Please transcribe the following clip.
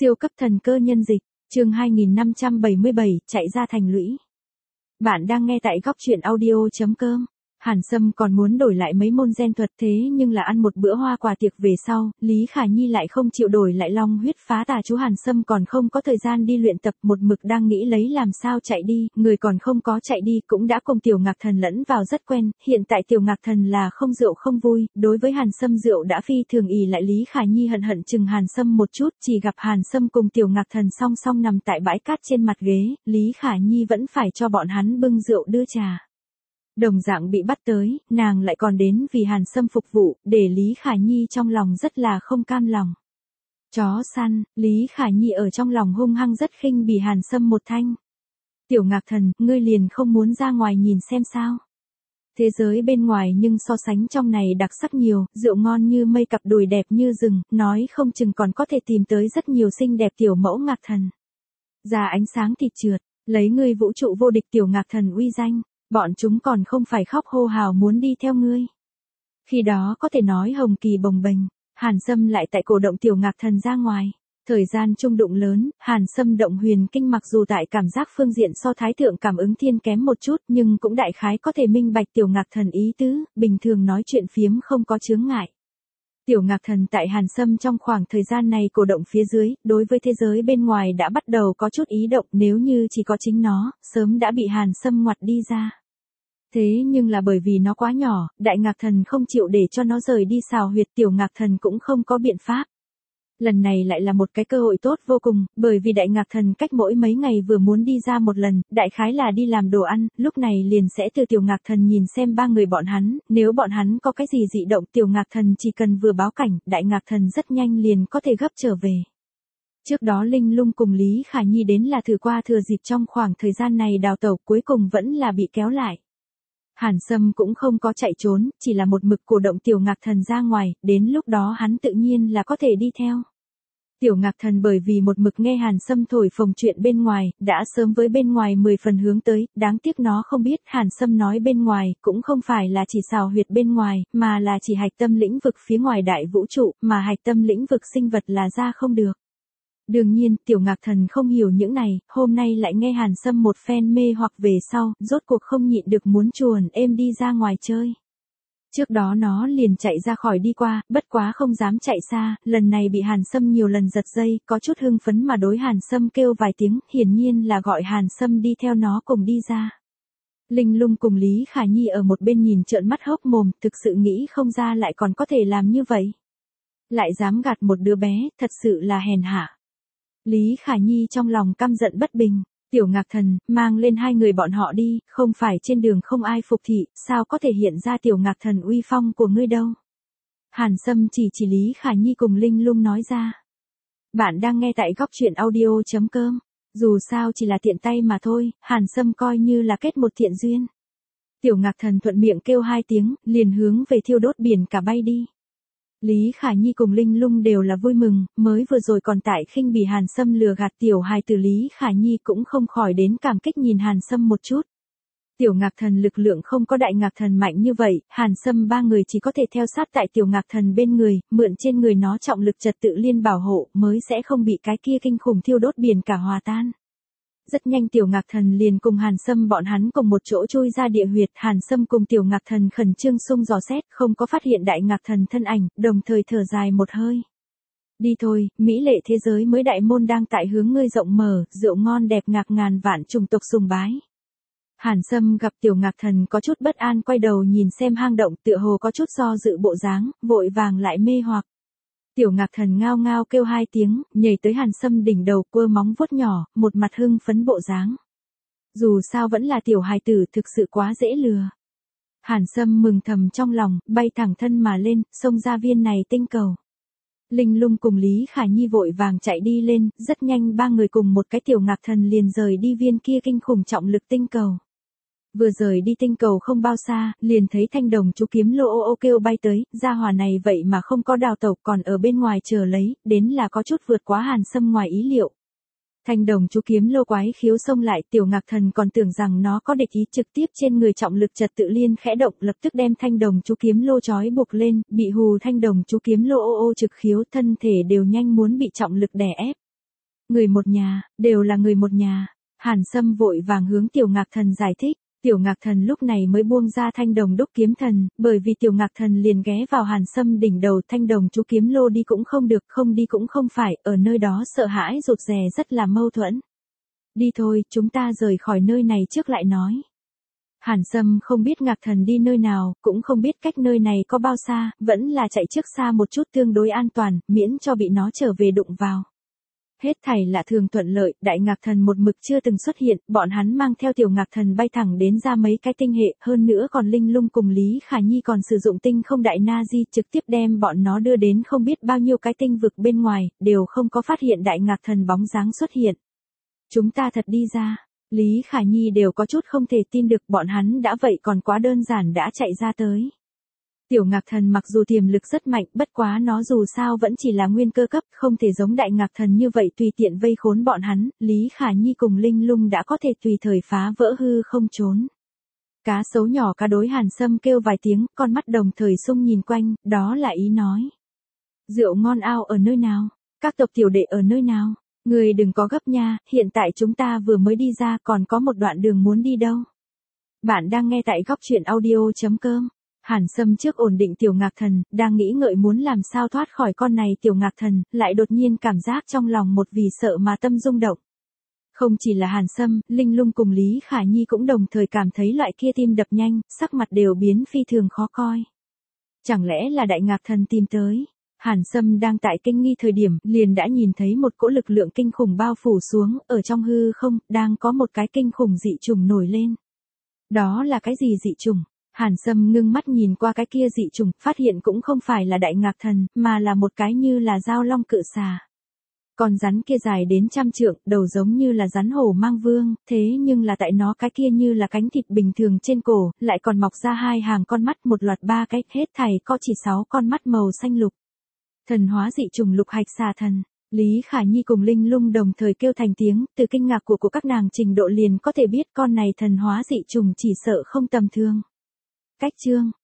Siêu cấp thần cơ nhân dịch, chương 2577, chạy ra thành lũy. Bạn đang nghe tại góc truyện audio.com. Hàn Sâm còn muốn đổi lại mấy môn gen thuật thế nhưng là ăn một bữa hoa quả tiệc về sau, Lý Khả Nhi lại không chịu đổi lại long huyết phá tà chú. Hàn Sâm còn không có thời gian đi luyện tập, một mực đang nghĩ lấy làm sao chạy đi, người còn không có chạy đi cũng đã cùng Tiểu Ngạc Thần lẫn vào rất quen, hiện tại Tiểu Ngạc Thần là không rượu không vui, đối với Hàn Sâm rượu đã phi thường ỷ lại. Lý Khả Nhi hận hận chừng Hàn Sâm một chút, chỉ gặp Hàn Sâm cùng Tiểu Ngạc Thần song song nằm tại bãi cát trên mặt ghế, Lý Khả Nhi vẫn phải cho bọn hắn bưng rượu đưa trà. Đồng dạng bị bắt tới, nàng lại còn đến vì Hàn Sâm phục vụ, để Lý Khả Nhi trong lòng rất là không cam lòng. Chó săn, Lý Khả Nhi ở trong lòng hung hăng rất khinh bỉ Hàn Sâm một thanh. Tiểu Ngạc Thần, ngươi liền không muốn ra ngoài nhìn xem sao? Thế giới bên ngoài nhưng so sánh trong này đặc sắc nhiều, rượu ngon như mây, cặp đùi đẹp như rừng, nói không chừng còn có thể tìm tới rất nhiều xinh đẹp tiểu mẫu Ngạc Thần. Ra ánh sáng thịt trượt, lấy ngươi vũ trụ vô địch Tiểu Ngạc Thần uy danh. Bọn chúng còn không phải khóc hô hào muốn đi theo ngươi. Khi đó có thể nói hồng kỳ bồng bềnh, Hàn Sâm lại tại cổ động Tiểu Ngạc Thần ra ngoài. Thời gian chung đụng lớn, Hàn Sâm động huyền kinh mặc dù tại cảm giác phương diện so Thái Thượng Cảm ứng Thiên kém một chút nhưng cũng đại khái có thể minh bạch Tiểu Ngạc Thần ý tứ, bình thường nói chuyện phiếm không có chướng ngại. Tiểu Ngạc Thần tại Hàn Sâm trong khoảng thời gian này cổ động phía dưới, đối với thế giới bên ngoài đã bắt đầu có chút ý động, nếu như chỉ có chính nó, sớm đã bị Hàn Sâm ngoặt đi ra. Thế nhưng là bởi vì nó quá nhỏ, Đại Ngạc Thần không chịu để cho nó rời đi xào huyệt, Tiểu Ngạc Thần cũng không có biện pháp. Lần này lại là một cái cơ hội tốt vô cùng, bởi vì Đại Ngạc Thần cách mỗi mấy ngày vừa muốn đi ra một lần, đại khái là đi làm đồ ăn, lúc này liền sẽ từ Tiểu Ngạc Thần nhìn xem ba người bọn hắn, nếu bọn hắn có cái gì dị động Tiểu Ngạc Thần chỉ cần vừa báo cảnh, Đại Ngạc Thần rất nhanh liền có thể gấp trở về. Trước đó Linh Lung cùng Lý Khả Nhi đến là thử qua thừa dịp trong khoảng thời gian này đào tẩu, cuối cùng vẫn là bị kéo lại. Hàn Sâm cũng không có chạy trốn, chỉ là một mực cổ động Tiểu Ngạc Thần ra ngoài, đến lúc đó hắn tự nhiên là có thể đi theo. Tiểu Ngạc Thần bởi vì một mực nghe Hàn Sâm thổi phồng chuyện bên ngoài, đã sớm với bên ngoài 10 phần hướng tới, đáng tiếc nó không biết Hàn Sâm nói bên ngoài, cũng không phải là chỉ xào huyệt bên ngoài, mà là chỉ hạch tâm lĩnh vực phía ngoài đại vũ trụ, mà hạch tâm lĩnh vực sinh vật là ra không được. Đương nhiên, Tiểu Ngạc Thần không hiểu những này, hôm nay lại nghe Hàn Sâm một phen mê hoặc về sau, rốt cuộc không nhịn được muốn chuồn êm đi ra ngoài chơi. Trước đó nó liền chạy ra khỏi đi qua, bất quá không dám chạy xa, lần này bị Hàn Sâm nhiều lần giật dây, có chút hưng phấn mà đối Hàn Sâm kêu vài tiếng, hiển nhiên là gọi Hàn Sâm đi theo nó cùng đi ra. Linh Lung cùng Lý Khả Nhi ở một bên nhìn trợn mắt hốc mồm, thực sự nghĩ không ra lại còn có thể làm như vậy. Lại dám gạt một đứa bé, thật sự là hèn hạ. Lý Khả Nhi trong lòng căm giận bất bình, Tiểu Ngạc Thần, mang lên hai người bọn họ đi, không phải trên đường không ai phục thị, sao có thể hiện ra Tiểu Ngạc Thần uy phong của ngươi đâu. Hàn Sâm chỉ Lý Khả Nhi cùng Linh Lung nói ra. Bạn đang nghe tại góc truyện audio.com, dù sao chỉ là tiện tay mà thôi, Hàn Sâm coi như là kết một thiện duyên. Tiểu Ngạc Thần thuận miệng kêu hai tiếng, liền hướng về thiêu đốt biển cả bay đi. Lý Khả Nhi cùng Linh Lung đều là vui mừng, mới vừa rồi còn tại khinh bỉ Hàn Sâm lừa gạt tiểu hài tử, Lý Khả Nhi cũng không khỏi đến cảm kích nhìn Hàn Sâm một chút. Tiểu Ngạc Thần lực lượng không có Đại Ngạc Thần mạnh như vậy, Hàn Sâm ba người chỉ có thể theo sát tại Tiểu Ngạc Thần bên người, mượn trên người nó trọng lực trật tự liên bảo hộ, mới sẽ không bị cái kia kinh khủng thiêu đốt biển cả hòa tan. Rất nhanh Tiểu Ngạc Thần liền cùng Hàn Sâm bọn hắn cùng một chỗ chui ra địa huyệt, Hàn Sâm cùng Tiểu Ngạc Thần khẩn trương xung dò xét, không có phát hiện Đại Ngạc Thần thân ảnh, đồng thời thở dài một hơi. Đi thôi, mỹ lệ thế giới mới đại môn đang tại hướng ngươi rộng mở, rượu ngon đẹp ngạc ngàn vạn chủng tộc sùng bái. Hàn Sâm gặp Tiểu Ngạc Thần có chút bất an, quay đầu nhìn xem hang động, tựa hồ có chút do dự bộ dáng, vội vàng lại mê hoặc. Tiểu Ngạc Thần ngao ngao kêu hai tiếng, nhảy tới Hàn Sâm đỉnh đầu, quơ móng vuốt nhỏ, một mặt hưng phấn bộ dáng. Dù sao vẫn là tiểu hài tử, thực sự quá dễ lừa. Hàn Sâm mừng thầm trong lòng, bay thẳng thân mà lên, xông ra viên này tinh cầu. Linh Lung cùng Lý Khả Nhi vội vàng chạy đi lên, rất nhanh ba người cùng một cái Tiểu Ngạc Thần liền rời đi viên kia kinh khủng trọng lực tinh cầu. Vừa rời đi tinh cầu không bao xa, liền thấy thanh đồng chú kiếm lô ô ô kêu bay tới, gia hỏa này vậy mà không có đào tẩu, còn ở bên ngoài chờ lấy, đến là có chút vượt quá Hàn Sâm ngoài ý liệu. Thanh đồng chú kiếm lô quái khiếu xông lại, Tiểu Ngạc Thần còn tưởng rằng nó có địch ý, trực tiếp trên người trọng lực trật tự liên khẽ động, lập tức đem thanh đồng chú kiếm lô trói buộc lên, bị hù thanh đồng chú kiếm lô ô ô trực khiếu, thân thể đều nhanh muốn bị trọng lực đè ép. Người một nhà, đều là người một nhà. Hàn Sâm vội vàng hướng Tiểu Ngạc Thần giải thích. Tiểu Ngạc Thần lúc này mới buông ra thanh đồng đúc kiếm thần, bởi vì Tiểu Ngạc Thần liền ghé vào Hàn Sâm đỉnh đầu, thanh đồng chú kiếm lô đi cũng không được, không đi cũng không phải, ở nơi đó sợ hãi rụt rè rất là mâu thuẫn. Đi thôi, chúng ta rời khỏi nơi này trước lại nói. Hàn Sâm không biết Ngạc Thần đi nơi nào, cũng không biết cách nơi này có bao xa, vẫn là chạy trước xa một chút tương đối an toàn, miễn cho bị nó trở về đụng vào. Hết thảy là thường thuận lợi, Đại Ngạc Thần một mực chưa từng xuất hiện, bọn hắn mang theo Tiểu Ngạc Thần bay thẳng đến ra mấy cái tinh hệ, hơn nữa còn Linh Lung cùng Lý Khả Nhi còn sử dụng tinh không đại na di trực tiếp đem bọn nó đưa đến không biết bao nhiêu cái tinh vực bên ngoài, đều không có phát hiện Đại Ngạc Thần bóng dáng xuất hiện. Chúng ta thật đi ra. Lý Khả Nhi đều có chút không thể tin được, bọn hắn đã vậy còn quá đơn giản đã chạy ra tới. Tiểu Ngạc Thần mặc dù tiềm lực rất mạnh, bất quá nó dù sao vẫn chỉ là nguyên cơ cấp, không thể giống Đại Ngạc Thần như vậy tùy tiện vây khốn bọn hắn, Lý Khả Nhi cùng Linh Lung đã có thể tùy thời phá vỡ hư không trốn. Cá sấu nhỏ cá đối Hàn Sâm kêu vài tiếng, con mắt đồng thời sung nhìn quanh, đó là ý nói. Rượu ngon ao ở nơi nào? Các tộc tiểu đệ ở nơi nào? Người đừng có gấp nha, hiện tại chúng ta vừa mới đi ra, còn có một đoạn đường muốn đi đâu. Bạn đang nghe tại góc truyện audio.com. Hàn Sâm trước ổn định Tiểu Ngạc Thần, đang nghĩ ngợi muốn làm sao thoát khỏi con này Tiểu Ngạc Thần, lại đột nhiên cảm giác trong lòng một vì sợ mà tâm rung động. Không chỉ là Hàn Sâm, Linh Lung cùng Lý Khả Nhi cũng đồng thời cảm thấy loại kia tim đập nhanh, sắc mặt đều biến phi thường khó coi. Chẳng lẽ là Đại Ngạc Thần tìm tới? Hàn Sâm đang tại kinh nghi thời điểm, liền đã nhìn thấy một cỗ lực lượng kinh khủng bao phủ xuống, ở trong hư không, đang có một cái kinh khủng dị trùng nổi lên. Đó là cái gì dị trùng? Hàn Sâm ngưng mắt nhìn qua cái kia dị trùng, phát hiện cũng không phải là Đại Ngạc Thần, mà là một cái như là dao long cự xà. Con rắn kia dài đến 100 trượng, đầu giống như là rắn hổ mang vương, thế nhưng là tại nó cái kia như là cánh thịt bình thường trên cổ, lại còn mọc ra 2 hàng con mắt, một loạt 3 cái, hết thảy có chỉ 6 con mắt màu xanh lục. Thần hóa dị trùng lục hạch xà thần. Lý Khả Nhi cùng Linh Lung đồng thời kêu thành tiếng, từ kinh ngạc của các nàng trình độ liền có thể biết con này thần hóa dị trùng chỉ sợ không tầm thường. Cách chương